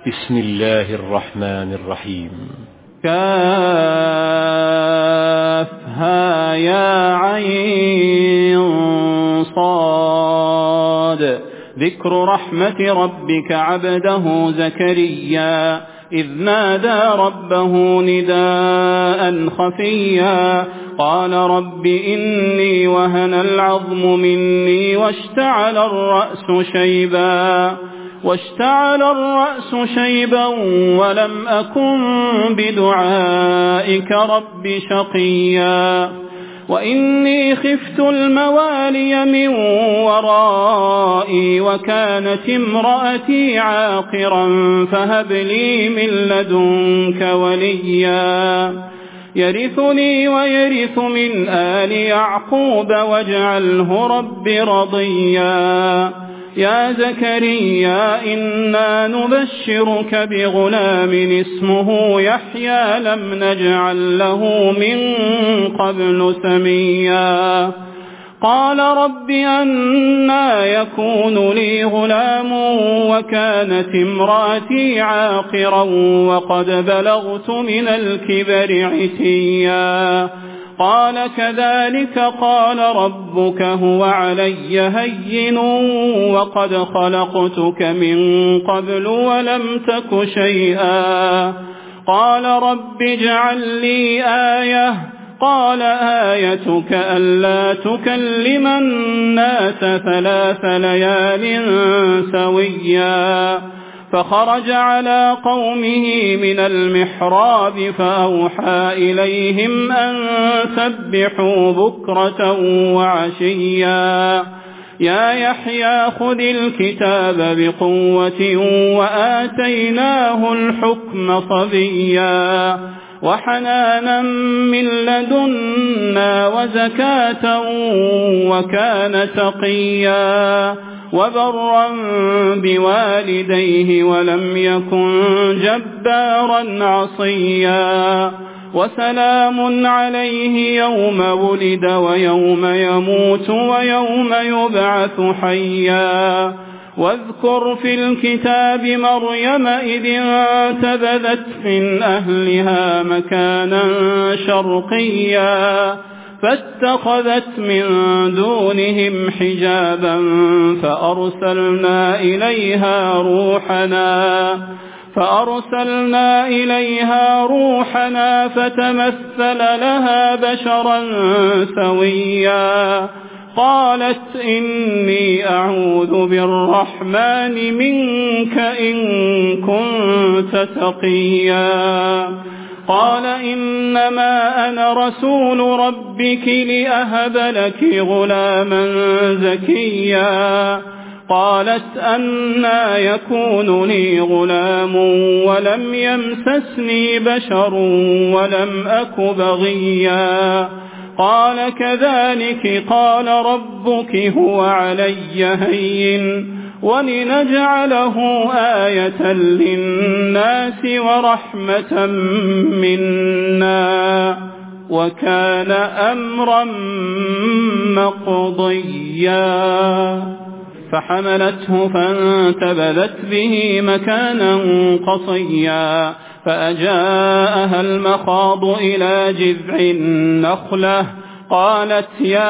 بسم الله الرحمن الرحيم. كافها يا عين صاد. ذكر رحمة ربك عبده زكريا إذ نادى ربه نداء خفيا قال رب إني وهن العظم مني واشتعل الرأس شيبا ولم أكن بدعائك رب شقيا وإني خفت الموالي من ورائي وكانت امرأتي عاقرا فهب لي من لدنك وليا يرثني ويرث من آل يعقوب واجعله رب رضيا يا زكريا إنا نبشرك بغلام اسمه يحيى لم نجعل له من قبل سميا قال رب أنى يكون لي غلام وكانت امرأتي عاقرا وقد بلغت من الكبر عتيا قال كذلك قال ربك هو علي هين وقد خلقتك من قبل ولم تك شيئا قال رب اجعل لي آية قال آيتك ألا تكلم الناس 3 ليال سويا فخرج على قومه من المحراب فأوحى إليهم أن سبحوا بكرة وعشيا يا يحيى خذ الكتاب بقوة وآتيناه الحكم صبيا وحنانا من لدنا وزكاة وكان تقيا وبرا بوالديه ولم يكن جبارا عصيا وسلام عليه يوم ولد ويوم يموت ويوم يبعث حيا واذكر في الكتاب مريم إذ انتبذت من أهلها مكانا شرقيا فاتخذت من دونهم حجابا فأرسلنا إليها روحنا فتمثل لها بشرا سويا قالت إني أعوذ بالرحمن منك إن كنت تقيا قال إنما أنا رسول ربك لأهب لك غلاما زكيا قالت أنى يكون لي غلام ولم يمسسني بشر ولم أك بغيا قال كذلك قال ربك هو علي هين ولنجعله آية للناس ورحمة منا وكان أمرا مقضيا فحملته فانتبذت به مكانا قصيا فأجاءها المخاض إلى جذع النخلة قالت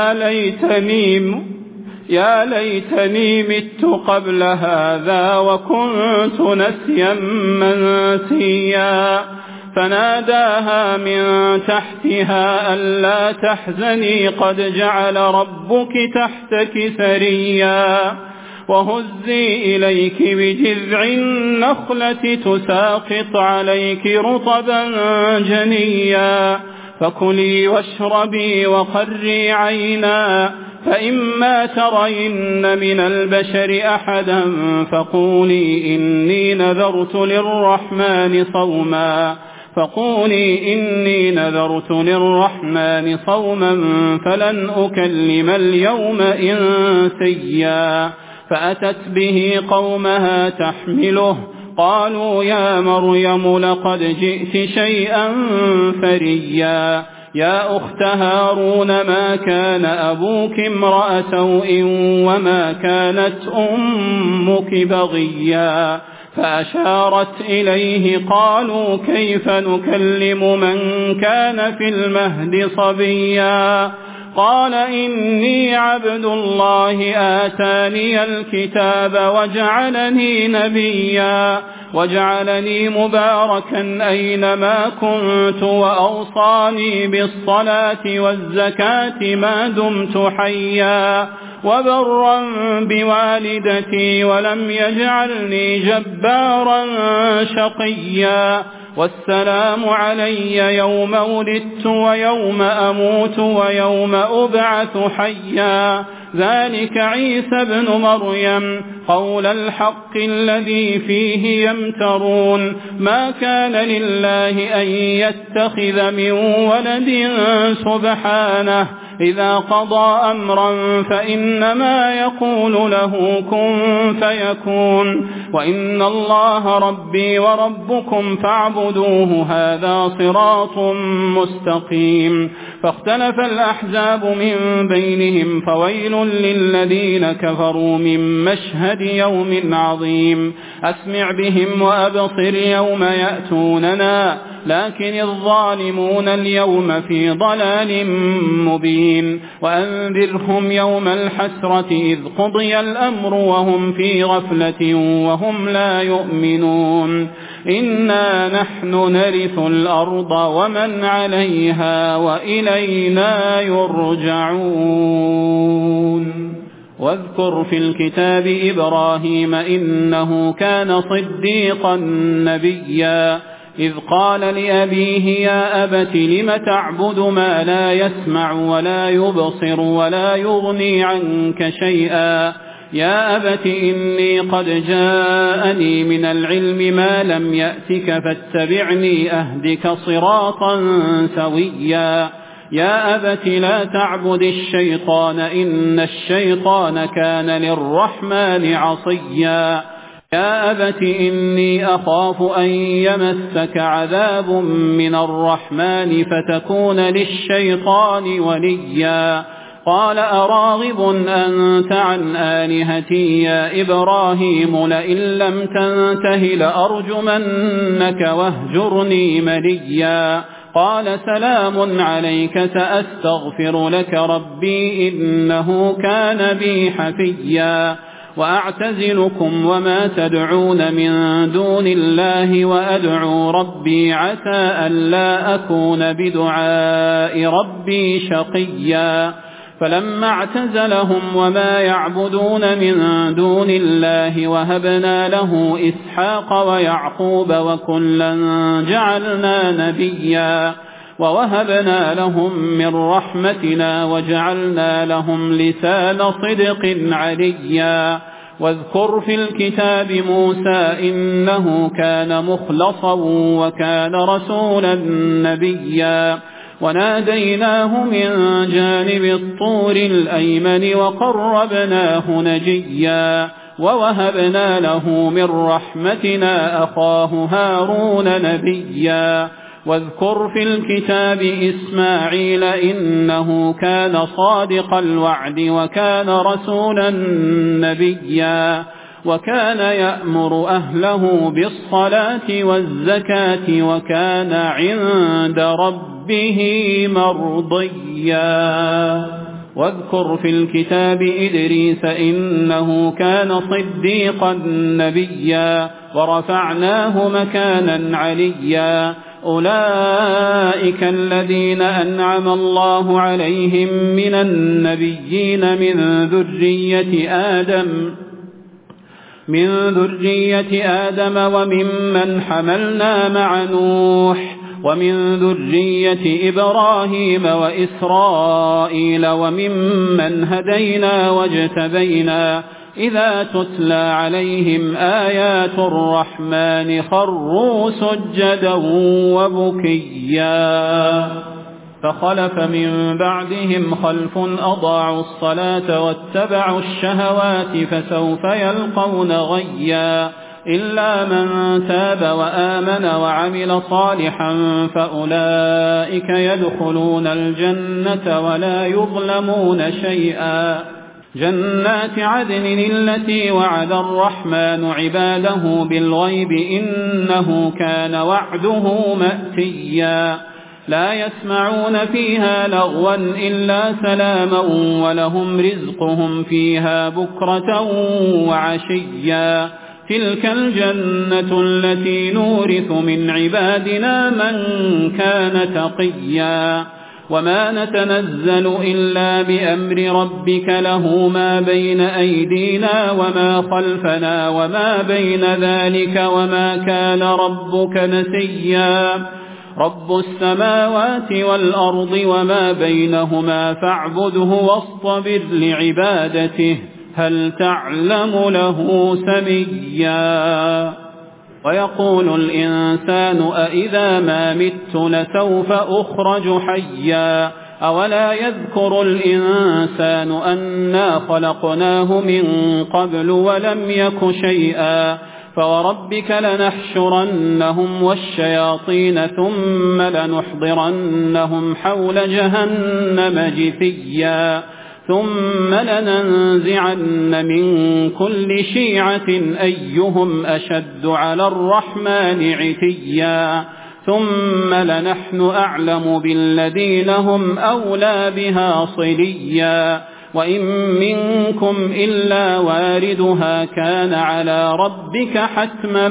يا ليتني مت قبل هذا وكنت نسيا منسيا فناداها من تحتها ألا تحزني قد جعل ربك تحتك سريا وهزي إليك بجذع النخلة تساقط عليك رطبا جنيا فكلي واشربي وقري عينا فإما ترين من البشر أحدا فقولي إني نذرت للرحمن صوما فلن أكلم اليوم إنسيا فأتت به قومها تحمله قالوا يا مريم لقد جئت شيئا فريا يا أخت هارون ما كان أبوك امرأ سوء وما كانت أمك بغيا فأشارت إليه قالوا كيف نكلم من كان في المهد صبيا قال إني عبد الله آتاني الكتاب وجعلني نبيا وجعلني مباركا أينما كنت وأوصاني بالصلاة والزكاة ما دمت حيا وبرا بوالدتي ولم يجعلني جبارا شقيا والسلام علي يوم ولدت ويوم أموت ويوم أبعث حيا ذلك عيسى ابن مريم قول الحق الذي فيه يمترون ما كان لله أن يتخذ من ولد سبحانه إذا قضى أمرا فإنما يقول له كن فيكون وإن الله ربي وربكم فاعبدوه هذا صراط مستقيم فاختلف الأحزاب من بينهم فويل للذين كفروا من مشهد يوم عظيم أسمع بهم وأبصر يوم يأتوننا لكن الظالمون اليوم في ضلال مبين وأنذرهم يوم الحسرة إذ قضي الأمر وهم في غفلة وهم لا يؤمنون إنا نحن نرث الأرض ومن عليها وإلينا يرجعون واذكر في الكتاب إبراهيم إنه كان صديقا نبيا إذ قال لأبيه يا أبت لم تعبد ما لا يسمع ولا يبصر ولا يغني عنك شيئا يا أبت إني قد جاءني من العلم ما لم يأتك فاتبعني أهدك صراطا سويا يا أبت لا تعبد الشيطان إن الشيطان كان للرحمن عصيا يا أبت إني أخاف أن يمسك عذاب من الرحمن فتكون للشيطان وليا قال أراغب أنت عن آلهتي يا إبراهيم لئن لم تنته لأرجمنك واهجرني مليا قال سلام عليك سأستغفر لك ربي إنه كان بي حفيا وأعتزلكم وما تدعون من دون الله وأدعو ربي عسى ألا أكون بدعاء ربي شقيا فلما اعتزلهم وما يعبدون من دون الله وهبنا له إسحاق ويعقوب وكلا جعلنا نبيا ووهبنا لهم من رحمتنا وجعلنا لهم لسان صدق عليا واذكر في الكتاب موسى إنه كان مخلصا وكان رسولا نبيا وناديناه من جانب الطور الأيمن وقربناه نجيا ووهبنا له من رحمتنا أخاه هارون نبيا واذكر في الكتاب إسماعيل إنه كان صادق الوعد وكان رسولا نبيا وكان يأمر أهله بالصلاة والزكاة وكان عند ربه مرضيا واذكر في الكتاب إدريس إنه كان صديقا نبيا ورفعناه مكانا عليا أولئك الذين أنعم الله عليهم من النبيين من ذرية آدم وممن حملنا مع نوح ومن ذرية إبراهيم وإسرائيل وممن هدينا واجتبينا إذا تتلى عليهم آيات الرحمن خروا سجدا وبكيا فخلف من بعدهم خلف أضاعوا الصلاة واتبعوا الشهوات فسوف يلقون غيا إلا من تاب وآمن وعمل صالحا فأولئك يدخلون الجنة ولا يظلمون شيئا جنات عدن التي وعد الرحمن عباده بالغيب إنه كان وعده مأتيا لا يسمعون فيها لغوا إلا سلاما ولهم رزقهم فيها بكرة وعشيا تلك الجنة التي نورث من عبادنا من كان تقيا وما نتنزل إلا بأمر ربك له ما بين أيدينا وما خلفنا وما بين ذلك وما كان ربك نسيا رب السماوات والأرض وما بينهما فاعبده واصطبر لعبادته هل تعلم له سميا ويقول الإنسان أإذا ما مت لسوف أخرج حيا أولا يذكر الإنسان أنا خلقناه من قبل ولم يك شيئا فوربك لنحشرنهم والشياطين ثم لنحضرنهم حول جهنم جثيا ثم لننزعن من كل شيعة أيهم أشد على الرحمن عتيا ثم لنحن أعلم بالذين هم أولى بها صليا وإن منكم إلا واردها كان على ربك حتما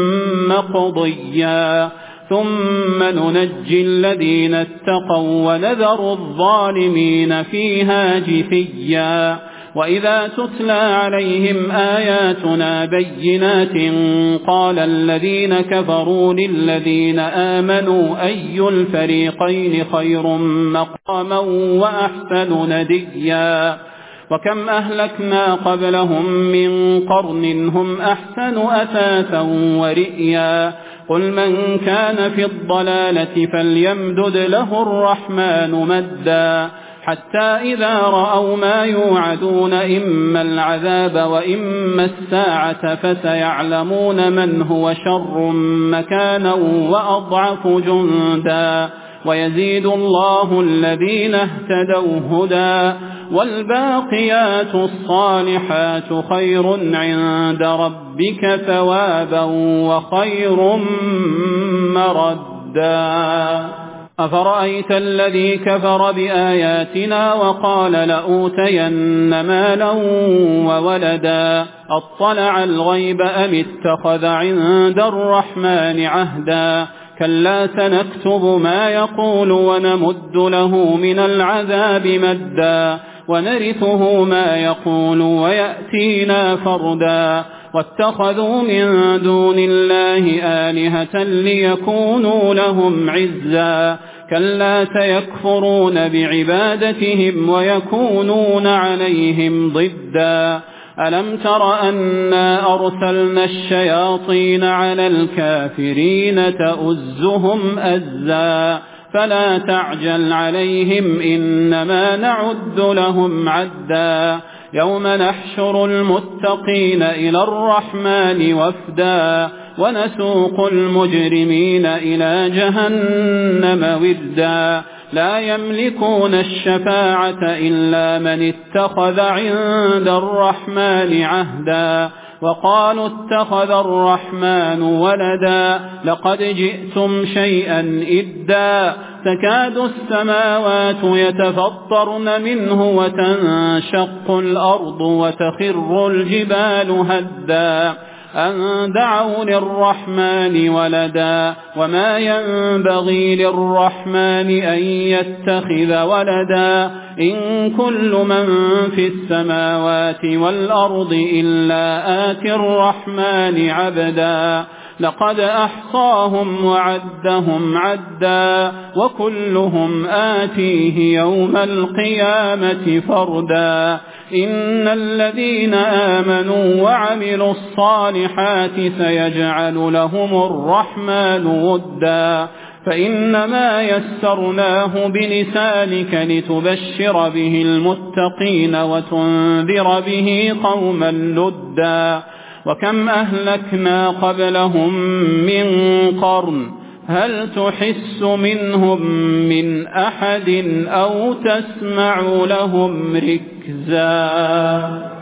مقضيا ثم ننجي الذين اتقوا ونذر الظالمين فيها جثيا وإذا تتلى عليهم آياتنا بينات قال الذين كفروا للذين آمنوا أي الفريقين خير مقاما وأحسن نديا وكم أهلكنا قبلهم من قرن هم أحسن أثاثا ورئيا قل من كان في الضلالة فليمدد له الرحمن مدا حتى إذا رأوا ما يوعدون إما العذاب وإما الساعة فسيعلمون من هو شر مكانا وأضعف جندا ويزيد الله الذين اهتدوا هدى والباقيات الصالحات خير عند ربك ثوابا وخير مردا أفرأيت الذي كفر بآياتنا وقال لأوتين مالا وولدا أطلع الغيب أم اتخذ عند الرحمن عهدا كلا سنكتب ما يقول ونمد له من العذاب مدا ونرثه ما يقول ويأتينا فردا واتخذوا من دون الله آلهة ليكونوا لهم عزا كلا سيكفرون بعبادتهم ويكونون عليهم ضدا ألم تر أنا أرسلنا الشياطين على الكافرين تؤزهم أزا فلا تعجل عليهم إنما نعد لهم عدا يوم نحشر المتقين إلى الرحمن وفدا ونسوق المجرمين إلى جهنم وردا لا يملكون الشفاعة إلا من اتخذ عند الرحمن عهدا وقالوا اتخذ الرحمن ولدا لقد جئتم شيئا إدا تكاد السماوات يتفطرن منه وتنشق الأرض وتخر الجبال هدا أن دعوا للرحمن ولدا وما ينبغي للرحمن أن يتخذ ولدا إن كل من في السماوات والأرض إلا آتي الرحمن عبدا لقد أحصاهم وعدهم عدا وكلهم آتيه يوم القيامة فردا إن الذين آمنوا وعملوا الصالحات سيجعل لهم الرحمن ودا فإنما يسرناه بلسانك لتبشر به المتقين وتنذر به قوما لدا وكم أهلكنا قبلهم من قرن هل تحس منهم من أحد أو تسمع لهم ركزا